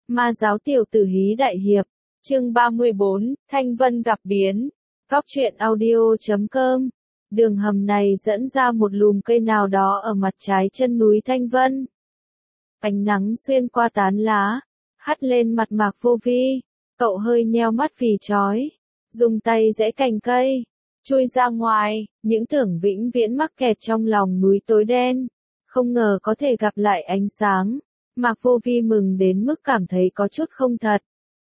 Ma giáo tiểu tử hí đại hiệp, chương 34, Thanh Vân gặp biến. Góc truyện audio.com. Đường hầm này dẫn ra một lùm cây nào đó ở mặt trái chân núi Thanh Vân. Ánh nắng xuyên qua tán lá, hắt lên mặt Mạc Vô Vi. Cậu hơi nheo mắt vì chói, dùng tay giãy cành cây, chui ra ngoài, những tưởng vĩnh viễn mắc kẹt trong lòng núi tối đen, không ngờ có thể gặp lại ánh sáng. Mạc Vô Vi mừng đến mức cảm thấy có chút không thật.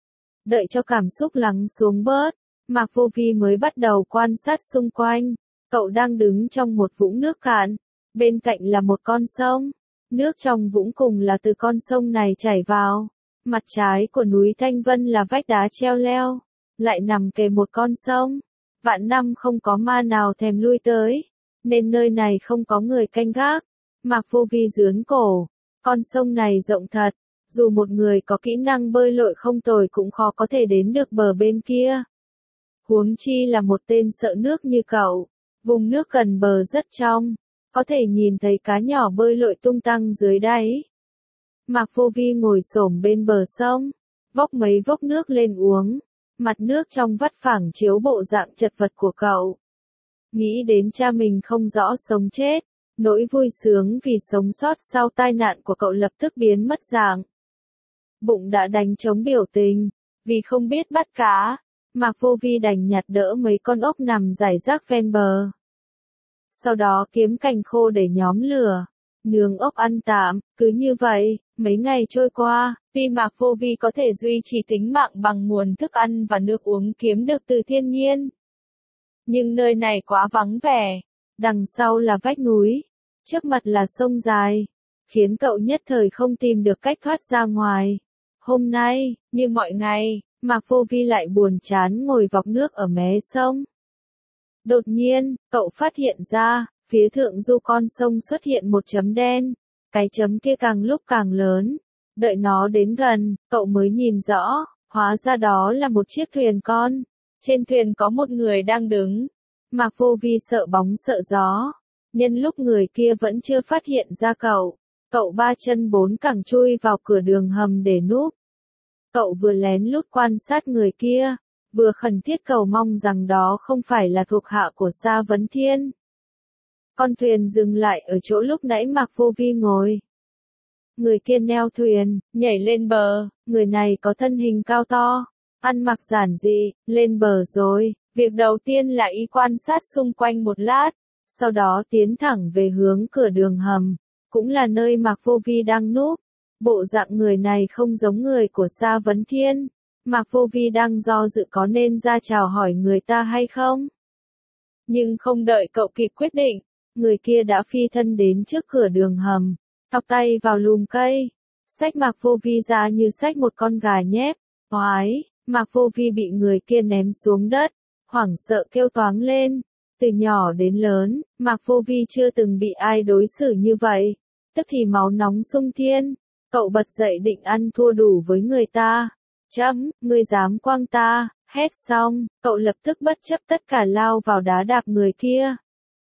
Đợi cho cảm xúc lắng xuống bớt, Mạc Vô Vi mới bắt đầu quan sát xung quanh. Cậu đang đứng trong một vũng nước cạn, bên cạnh là một con sông. Nước trong vũng cùng là từ con sông này chảy vào. Mặt trái của núi Thanh Vân là vách đá treo leo, lại nằm kề một con sông. Vạn năm không có ma nào thèm lui tới, nên nơi này không có người canh gác. Mạc Vô Vi rướn cổ, con sông này rộng thật, dù một người có kỹ năng bơi lội không tồi cũng khó có thể đến được bờ bên kia. Huống chi là một tên sợ nước như cậu. Vùng nước gần bờ rất trong, có thể nhìn thấy cá nhỏ bơi lội tung tăng dưới đáy. Mạc Vô Vi ngồi xổm bên bờ sông, vốc mấy vốc nước lên uống, mặt nước trong vắt phẳng chiếu bộ dạng chật vật của cậu. Nghĩ đến cha mình không rõ sống chết, nỗi vui sướng vì sống sót sau tai nạn của cậu lập tức biến mất dạng. Bụng đã đánh trống biểu tình, vì không biết bắt cá, Mạc Vô Vi đành nhặt đỡ mấy con ốc nằm rải rác ven bờ. Sau đó kiếm cành khô để nhóm lửa, nướng ốc ăn tạm. Cứ như vậy, mấy ngày trôi qua, tuy Mạc Vô Vi có thể duy trì tính mạng bằng nguồn thức ăn và nước uống kiếm được từ thiên nhiên, nhưng nơi này quá vắng vẻ. Đằng sau là vách núi, trước mặt là sông dài, khiến cậu nhất thời không tìm được cách thoát ra ngoài. Hôm nay, như mọi ngày, Mạc Vô Vi lại buồn chán ngồi vọc nước ở mé sông. Đột nhiên, cậu phát hiện ra, phía thượng du con sông xuất hiện một chấm đen. Cái chấm kia càng lúc càng lớn. Đợi nó đến gần, cậu mới nhìn rõ, hóa ra đó là một chiếc thuyền con. Trên thuyền có một người đang đứng. Mạc Vô Vi sợ bóng sợ gió. Nhân lúc người kia vẫn chưa phát hiện ra cậu ba chân bốn cẳng chui vào cửa đường hầm để núp. Cậu vừa lén lút quan sát người kia, vừa khẩn thiết cầu mong rằng đó không phải là thuộc hạ của Sa Vấn Thiên. Con thuyền dừng lại ở chỗ lúc nãy Mạc Vô Vi ngồi. Người kia neo thuyền, nhảy lên bờ. Người này có thân hình cao to, ăn mặc giản dị. Lên bờ rồi, việc đầu tiên là y quan sát xung quanh một lát, sau đó tiến thẳng về hướng cửa đường hầm, cũng là nơi Mạc Vô Vi đang núp. Bộ dạng người này không giống người của Sa Vấn Thiên. Mạc Vô Vi đang do dự có nên ra chào hỏi người ta hay không. Nhưng không đợi cậu kịp quyết định, người kia đã phi thân đến trước cửa đường hầm, thọc tay vào lùm cây, xách Mạc Vô Vi ra như xách một con gà nhép. Oái, Mạc Vô Vi bị người kia ném xuống đất, hoảng sợ kêu toáng lên. Từ nhỏ đến lớn, Mạc Vô Vi chưa từng bị ai đối xử như vậy, tức thì máu nóng sung thiên. Cậu bật dậy định ăn thua đủ với người ta. Ngươi dám quăng ta, hét xong, cậu lập tức bất chấp tất cả lao vào đá đạp người kia.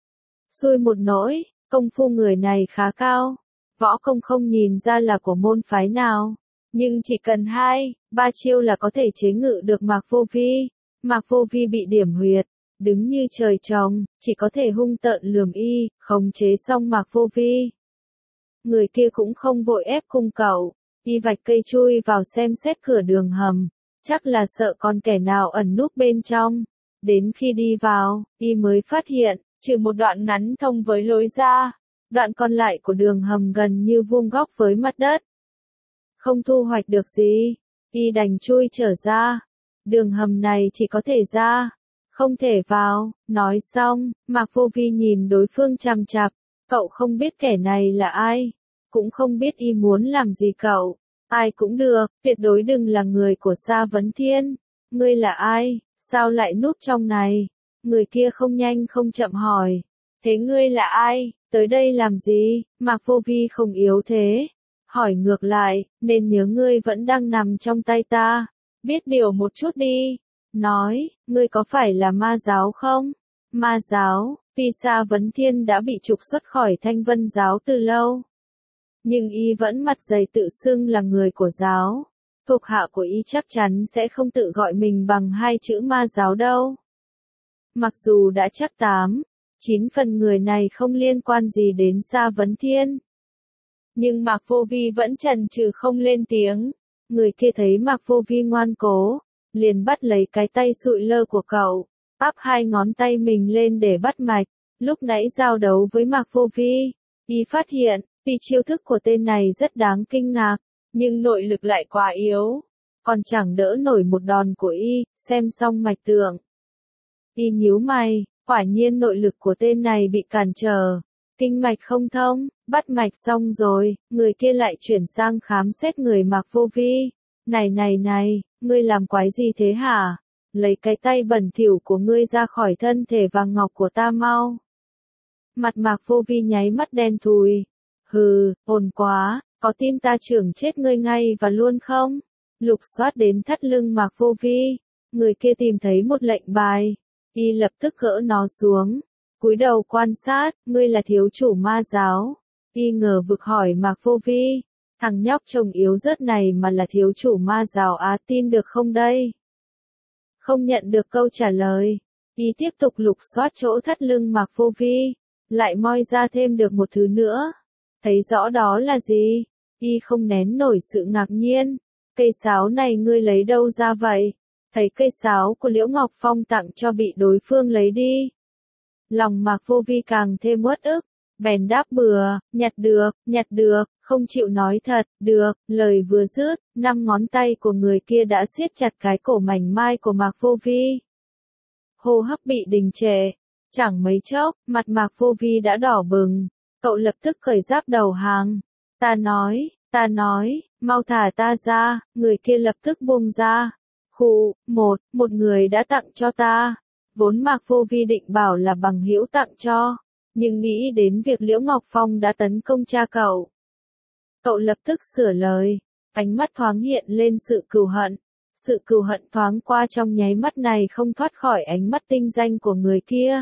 Xui một nỗi, công phu người này khá cao, võ công không nhìn ra là của môn phái nào, nhưng chỉ cần 2-3 chiêu là có thể chế ngự được Mạc Vô Vi. Mạc Vô Vi bị điểm huyệt, đứng như trời trồng, chỉ có thể hung tợn lườm y, khống chế xong Mạc Vô Vi. Người kia cũng không vội ép cung cậu, y vạch cây chui vào xem xét cửa đường hầm, chắc là sợ còn kẻ nào ẩn núp bên trong. Đến khi đi vào, y mới phát hiện, trừ một đoạn ngắn thông với lối ra, đoạn còn lại của đường hầm gần như vuông góc với mặt đất. Không thu hoạch được gì, y đành chui trở ra. Đường hầm này chỉ có thể ra, không thể vào. Nói xong, Mạc Vô Vi nhìn đối phương chằm chằm. Cậu không biết kẻ này là ai, cũng không biết y muốn làm gì cậu. Ai cũng được, tuyệt đối đừng là người của Sa Vấn Thiên. Ngươi là ai, sao lại núp trong này? Người kia không nhanh không chậm hỏi. Thế ngươi là ai, tới đây làm gì? Mạc Vô Vi không yếu thế, hỏi ngược lại, nên nhớ ngươi vẫn đang nằm trong tay ta. Biết điều một chút đi. Nói, ngươi có phải là ma giáo không? Ma giáo? Tuy Sa Vấn Thiên đã bị trục xuất khỏi Thanh Vân giáo từ lâu, nhưng y vẫn mặt dày tự xưng là người của giáo. Thuộc hạ của y chắc chắn sẽ không tự gọi mình bằng hai chữ ma giáo đâu. Mặc dù đã chắc 9 phần người này không liên quan gì đến Sa Vấn Thiên. Nhưng Mạc Vô Vi vẫn chần chừ không lên tiếng. Người kia thấy Mạc Vô Vi ngoan cố, liền bắt lấy cái tay sụi lơ của cậu, áp hai ngón tay mình lên để bắt mạch. Lúc nãy giao đấu với Mạc Vô Vi, y phát hiện, vì chiêu thức của tên này rất đáng kinh ngạc, nhưng nội lực lại quá yếu, còn chẳng đỡ nổi một đòn của y. Xem xong mạch tượng, y nhíu mày, quả nhiên nội lực của tên này bị cản trở, kinh mạch không thông. Bắt mạch xong rồi, người kia lại chuyển sang khám xét người Mạc Vô Vi. Này, ngươi làm quái gì thế hả? Lấy cái tay bẩn thỉu của ngươi ra khỏi thân thể vàng ngọc của ta mau. Mặt Mạc Vô Vi nháy mắt đen thùi. Hừ, ồn quá, có tin ta chưởng chết ngươi ngay và luôn không? Lục soát đến thắt lưng Mạc Vô Vi, người kia tìm thấy một lệnh bài, y lập tức gỡ nó xuống, cúi đầu quan sát. Ngươi là thiếu chủ ma giáo? Y ngờ vực hỏi Mạc Vô Vi. Thằng nhóc trông yếu rớt này mà là thiếu chủ ma giáo á, tin được không đây? Không nhận được câu trả lời, y tiếp tục lục soát chỗ thắt lưng Mạc Vô Vi, lại moi ra thêm được một thứ nữa. Thấy rõ đó là gì? Y không nén nổi sự ngạc nhiên. Cây sáo này ngươi lấy đâu ra vậy? Thấy cây sáo của Liễu Ngọc Phong tặng cho bị đối phương lấy đi. Lòng Mạc Vô Vi càng thêm uất ức, bèn đáp bừa, nhặt được, không chịu nói thật. Được. Lời vừa dứt, 5 ngón tay của người kia đã siết chặt cái cổ mảnh mai của Mạc Vô Vi. Hô hấp bị đình trệ, chẳng mấy chốc, mặt Mạc Vô Vi đã đỏ bừng, cậu lập tức cởi giáp đầu hàng. Ta nói, mau thả ta ra. Người kia lập tức buông ra. Khụ, một người đã tặng cho ta. Vốn Mạc Vô Vi định bảo là bằng hữu tặng cho, nhưng nghĩ đến việc Liễu Ngọc Phong đã tấn công cha cậu, cậu lập tức sửa lời, ánh mắt thoáng hiện lên sự cừu hận. Sự cừu hận thoáng qua trong nháy mắt này không thoát khỏi ánh mắt tinh danh của người kia.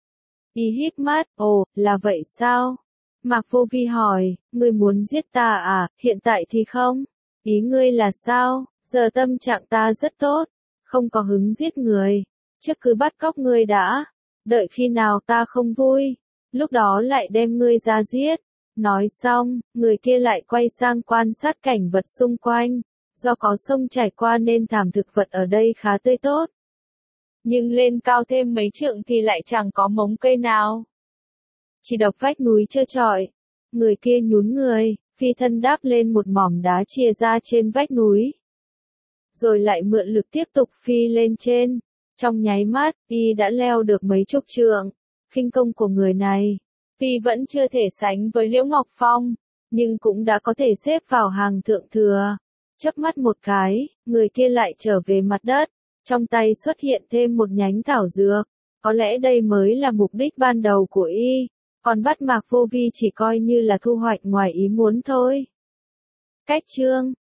Y híp mắt, ồ, là vậy sao? Mạc Vô Vi hỏi, ngươi muốn giết ta à? Hiện tại thì không. Ý ngươi là sao? Giờ tâm trạng ta rất tốt, không có hứng giết người. Trước cứ bắt cóc ngươi đã, đợi khi nào ta không vui, lúc đó lại đem ngươi ra giết. Nói xong, người kia lại quay sang quan sát cảnh vật xung quanh. Do có sông chảy qua nên thảm thực vật ở đây khá tươi tốt. Nhưng lên cao thêm mấy trượng thì lại chẳng có mống cây nào. Chỉ độc vách núi trơ trọi. Người kia nhún người, phi thân đáp lên một mỏm đá chìa ra trên vách núi. Rồi lại mượn lực tiếp tục phi lên trên. Trong nháy mắt, y đã leo được mấy chục trượng. Khinh công của người này, tuy vẫn chưa thể sánh với Liễu Ngọc Phong, nhưng cũng đã có thể xếp vào hàng thượng thừa. Chớp mắt một cái, người kia lại trở về mặt đất, trong tay xuất hiện thêm một nhánh thảo dược. Có lẽ đây mới là mục đích ban đầu của y, còn bắt Mạc Vô Vi chỉ coi như là thu hoạch ngoài ý muốn thôi. Cách chương